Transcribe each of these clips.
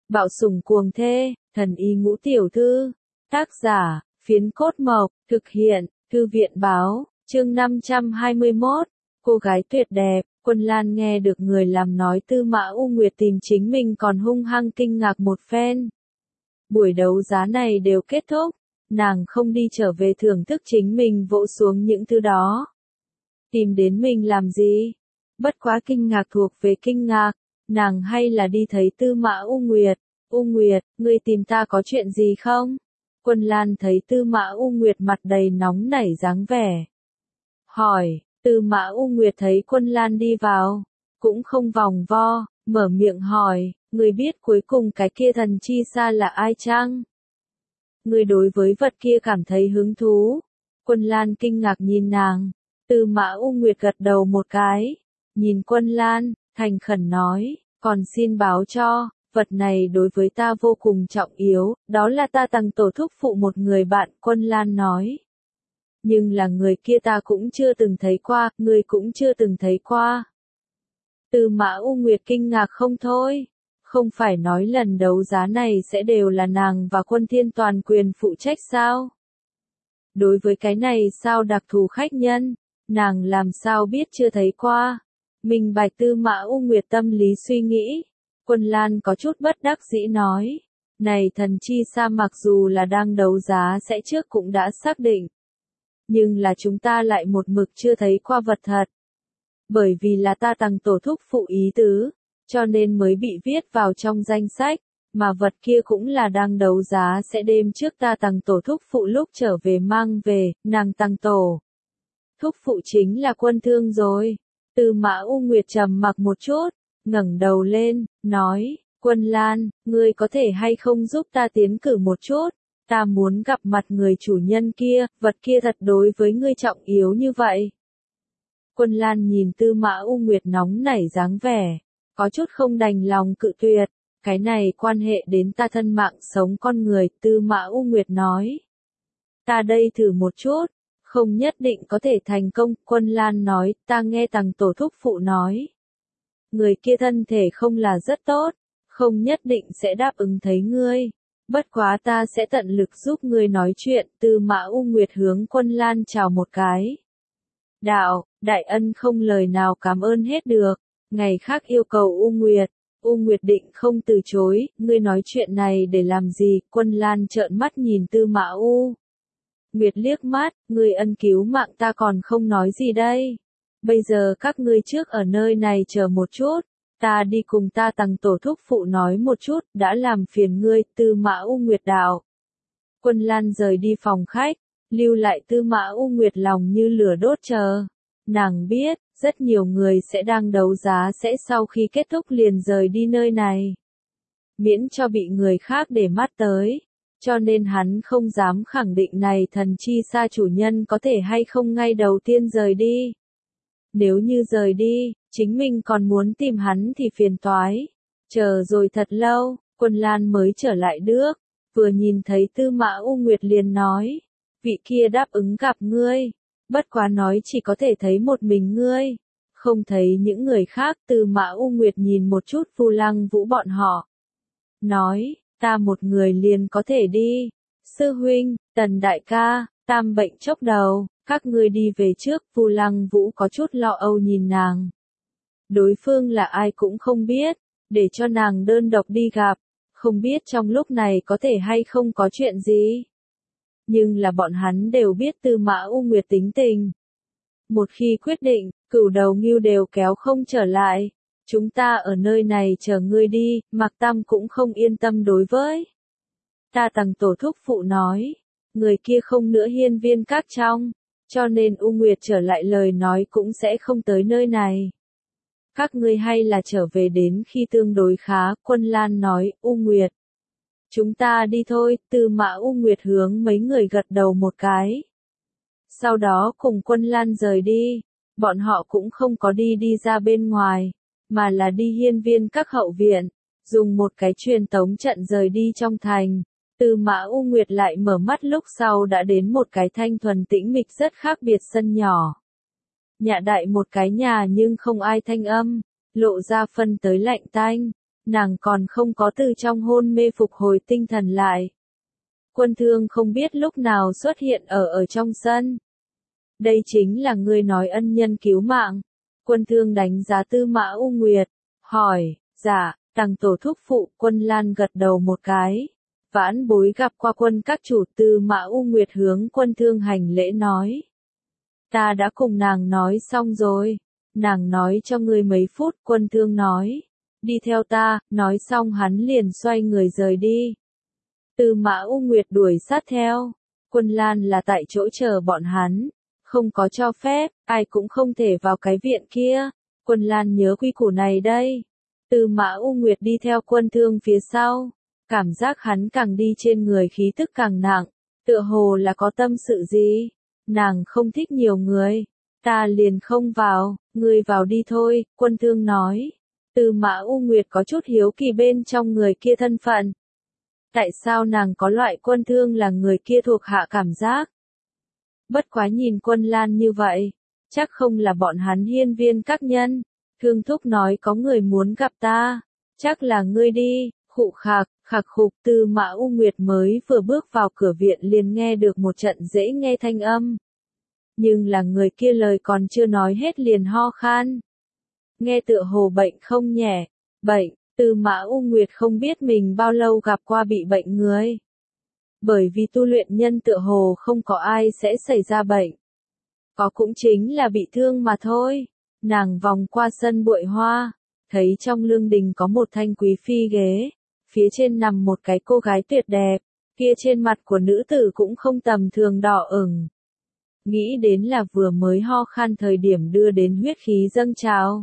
Bạo sủng cuồng thê, thần y ngũ tiểu thư. Tác giả, Phiến Cốt Mộc, thực hiện, Thư viện báo, chương 521. Cô gái tuyệt đẹp, Quân Lan nghe được người làm nói Tư Mã U Nguyệt tìm chính mình còn hung hăng kinh ngạc một phen. Buổi đấu giá này đều kết thúc, nàng không đi trở về thưởng thức chính mình vỗ xuống những thứ đó. Tìm đến mình làm gì? Bất quá kinh ngạc thuộc về kinh ngạc, nàng hay là đi thấy Tư Mã U Nguyệt. U Nguyệt, ngươi tìm ta có chuyện gì không? Quân Lan thấy Tư Mã U Nguyệt mặt đầy nóng nảy dáng vẻ. Hỏi, Tư Mã U Nguyệt thấy Quân Lan đi vào, cũng không vòng vo, mở miệng hỏi, ngươi biết cuối cùng cái kia thần chi xa là ai chăng? Ngươi đối với vật kia cảm thấy hứng thú. Quân Lan kinh ngạc nhìn nàng, Tư Mã U Nguyệt gật đầu một cái, nhìn Quân Lan, thành khẩn nói, còn xin báo cho, vật này đối với ta vô cùng trọng yếu, đó là ta tặng tổ thúc phụ một người bạn, Quân Lan nói. Nhưng là người kia ta cũng chưa từng thấy qua, người cũng chưa từng thấy qua. Tư Mã U Nguyệt kinh ngạc không thôi, không phải nói lần đấu giá này sẽ đều là nàng và Quân Thiên toàn quyền phụ trách sao? Đối với cái này sao đặc thù khách nhân, nàng làm sao biết chưa thấy qua? Minh bạch Tư Mã U Nguyệt tâm lý suy nghĩ. Quân Lan có chút bất đắc dĩ nói, này thần chi sa mặc dù là đang đấu giá sẽ trước cũng đã xác định. Nhưng là chúng ta lại một mực chưa thấy qua vật thật. Bởi vì là ta tặng tổ thúc phụ ý tứ, cho nên mới bị viết vào trong danh sách, mà vật kia cũng là đang đấu giá sẽ đêm trước ta tặng tổ thúc phụ lúc trở về mang về, nàng tặng tổ. Thúc phụ chính là Quân Thương rồi. Tư Mã U Nguyệt trầm mặc một chút, ngẩng đầu lên, nói, Quân Lan, ngươi có thể hay không giúp ta tiến cử một chút, ta muốn gặp mặt người chủ nhân kia, vật kia thật đối với ngươi trọng yếu như vậy. Quân Lan nhìn Tư Mã U Nguyệt nóng nảy dáng vẻ, có chút không đành lòng cự tuyệt, cái này quan hệ đến ta thân mạng sống con người, Tư Mã U Nguyệt nói. Ta đây thử một chút, không nhất định có thể thành công, Quân Lan nói, ta nghe tàng tổ thúc phụ nói. Người kia thân thể không là rất tốt, không nhất định sẽ đáp ứng thấy ngươi. Bất quá ta sẽ tận lực giúp ngươi nói chuyện, Tư Mã U Nguyệt hướng Quân Lan chào một cái. Đạo, đại ân không lời nào cảm ơn hết được, ngày khác yêu cầu U Nguyệt định không từ chối, ngươi nói chuyện này để làm gì, Quân Lan trợn mắt nhìn Tư Mã U Nguyệt liếc mắt, ngươi ân cứu mạng ta còn không nói gì đây. Bây giờ các ngươi trước ở nơi này chờ một chút, ta đi cùng ta tặng tổ thúc phụ nói một chút, đã làm phiền ngươi, Tư Mã U Nguyệt đạo. Quân Lan rời đi phòng khách, lưu lại Tư Mã U Nguyệt lòng như lửa đốt chờ. Nàng biết, rất nhiều người sẽ đang đấu giá sẽ sau khi kết thúc liền rời đi nơi này. Miễn cho bị người khác để mắt tới. Cho nên hắn không dám khẳng định này thần chi sa chủ nhân có thể hay không ngay đầu tiên rời đi. Nếu như rời đi, chính mình còn muốn tìm hắn thì phiền toái. Chờ rồi thật lâu, Quân Lan mới trở lại nước, vừa nhìn thấy Tư Mã U Nguyệt liền nói, vị kia đáp ứng gặp ngươi, bất quá nói chỉ có thể thấy một mình ngươi, không thấy những người khác. Tư Mã U Nguyệt nhìn một chút Vu Lăng Vũ bọn họ, nói, ta một người liền có thể đi. Sư huynh, Tần đại ca, Tam bệnh chốc đầu, các ngươi đi về trước. Vu Lăng Vũ có chút lo âu nhìn nàng. Đối phương là ai cũng không biết, để cho nàng đơn độc đi gặp, không biết trong lúc này có thể hay không có chuyện gì. Nhưng là bọn hắn đều biết Tư Mã U Nguyệt tính tình. Một khi quyết định, cửu đầu ngưu đều kéo không trở lại. Chúng ta ở nơi này chờ ngươi đi, Mạc Tam cũng không yên tâm đối với. Ta tặng tổ thúc phụ nói, người kia không nữa hiên viên các trong, cho nên U Nguyệt trở lại lời nói cũng sẽ không tới nơi này. Các ngươi hay là trở về đến khi tương đối khá, Quân Lan nói, U Nguyệt. Chúng ta đi thôi, Tư Mã U Nguyệt hướng mấy người gật đầu một cái. Sau đó cùng Quân Lan rời đi, bọn họ cũng không có đi ra bên ngoài, mà là đi hiên viên các hậu viện, dùng một cái truyền tống trận rời đi trong thành. Tư Mã U Nguyệt lại mở mắt lúc sau đã đến một cái thanh thuần tĩnh mịch rất khác biệt sân nhỏ. Nhạ đại một cái nhà nhưng không ai thanh âm, lộ ra phân tới lạnh tanh. nàng còn không có từ trong hôn mê phục hồi tinh thần lại. Quân Thương không biết lúc nào xuất hiện ở trong sân. Đây chính là ngươi nói ân nhân cứu mạng. Quân Thương đánh giá Tư Mã U Nguyệt, hỏi, dạ, Tằng tổ thúc phụ. Quân Lan gật đầu một cái. Vãn bối gặp qua quân các chủ. Tư Mã U Nguyệt hướng Quân Thương hành lễ nói. Ta đã cùng nàng nói xong rồi. Nàng nói cho ngươi mấy phút. Quân Thương nói. Đi theo ta. Nói xong hắn liền xoay người rời đi. Tư Mã U Nguyệt đuổi sát theo. Quân Lan là tại chỗ chờ bọn hắn. Không có cho phép, ai cũng không thể vào cái viện kia. Quân Lan nhớ quy củ này đây. Tư Mã U Nguyệt đi theo Quân Thương phía sau. Cảm giác hắn càng đi trên người khí tức càng nặng. Tựa hồ là có tâm sự gì. Nàng không thích nhiều người. Ta liền không vào, ngươi vào đi thôi. Quân Thương nói. Tư Mã U Nguyệt có chút hiếu kỳ bên trong người kia thân phận. Tại sao nàng có loại Quân Thương là người kia thuộc hạ cảm giác? Bất quá nhìn Quân Lan như vậy, chắc không là bọn hắn hiên viên các nhân. Thương thúc nói có người muốn gặp ta, chắc là ngươi đi. Khụ khạc, khạc khục. Tư Mã U Nguyệt mới vừa bước vào cửa viện liền nghe được một trận dễ nghe thanh âm. Nhưng là người kia lời còn chưa nói hết liền ho khan. Nghe tựa hồ bệnh không nhẹ. Bệnh. Tư Mã U Nguyệt không biết mình bao lâu gặp qua bị bệnh người. Bởi vì tu luyện nhân tựa hồ không có ai sẽ xảy ra bệnh. Có cũng chính là bị thương mà thôi. Nàng vòng qua sân bụi hoa, thấy trong lương đình có một thanh quý phi ghế, phía trên nằm một cái cô gái tuyệt đẹp, kia trên mặt của nữ tử cũng không tầm thường đỏ ửng. Nghĩ đến là vừa mới ho khan thời điểm đưa đến huyết khí dâng trào.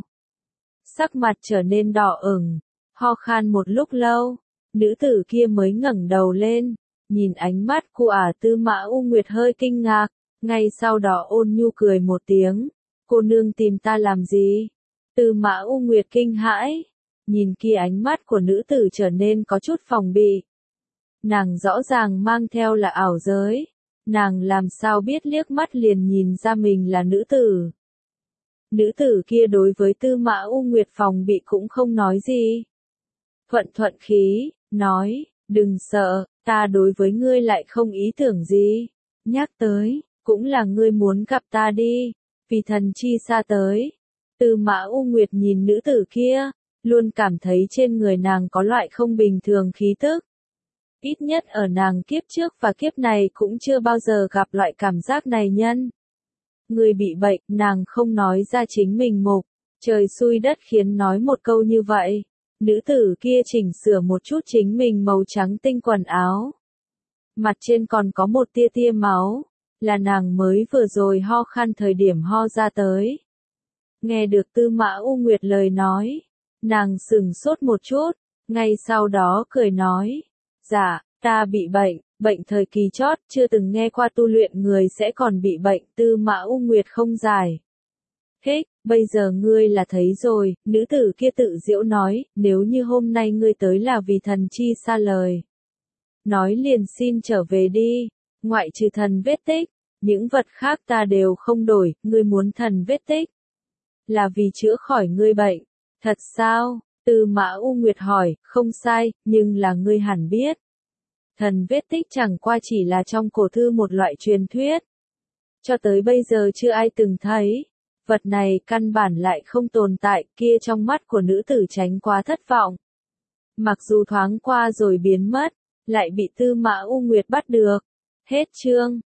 Sắc mặt trở nên đỏ ửng, ho khan một lúc lâu, nữ tử kia mới ngẩng đầu lên, nhìn ánh mắt của Tư Mã U Nguyệt hơi kinh ngạc, ngay sau đó ôn nhu cười một tiếng. Cô nương tìm ta làm gì? Tư Mã U Nguyệt kinh hãi, nhìn kia ánh mắt của nữ tử trở nên có chút phòng bị. Nàng rõ ràng mang theo là ảo giới, nàng làm sao biết liếc mắt liền nhìn ra mình là nữ tử. Nữ tử kia đối với Tư Mã U Nguyệt phòng bị cũng không nói gì. Thuận thuận khí, nói, đừng sợ, ta đối với ngươi lại không ý tưởng gì. Nhắc tới, cũng là ngươi muốn gặp ta đi, vì thần chi xa tới. Tư Mã U Nguyệt nhìn nữ tử kia, luôn cảm thấy trên người nàng có loại không bình thường khí tức. Ít nhất ở nàng kiếp trước và kiếp này cũng chưa bao giờ gặp loại cảm giác này nhân. Người bị bệnh, nàng không nói ra chính mình mục, trời xui đất khiến nói một câu như vậy. Nữ tử kia chỉnh sửa một chút chính mình màu trắng tinh quần áo. Mặt trên còn có một tia tia máu, là nàng mới vừa rồi ho khan thời điểm ho ra tới. Nghe được Tư Mã U Nguyệt lời nói, nàng sửng sốt một chút, ngay sau đó cười nói, dạ, ta bị bệnh, bệnh thời kỳ chót, chưa từng nghe qua tu luyện người sẽ còn bị bệnh. Tư Mã U Nguyệt không giải thích, bây giờ ngươi là thấy rồi. Nữ tử kia tự giễu nói, nếu như hôm nay ngươi tới là vì thần chi xa lời. Nói liền xin trở về đi, ngoại trừ thần vết tích, những vật khác ta đều không đổi. Ngươi muốn thần vết tích là vì chữa khỏi ngươi bệnh, thật sao? Tư Mã U Nguyệt hỏi. Không sai, nhưng là ngươi hẳn biết. Thần vết tích chẳng qua chỉ là trong cổ thư một loại truyền thuyết. Cho tới bây giờ chưa ai từng thấy. Vật này căn bản lại không tồn tại. Kia trong mắt của nữ tử tránh quá thất vọng. Mặc dù thoáng qua rồi biến mất, lại bị Tư Mã U Nguyệt bắt được. Hết chương.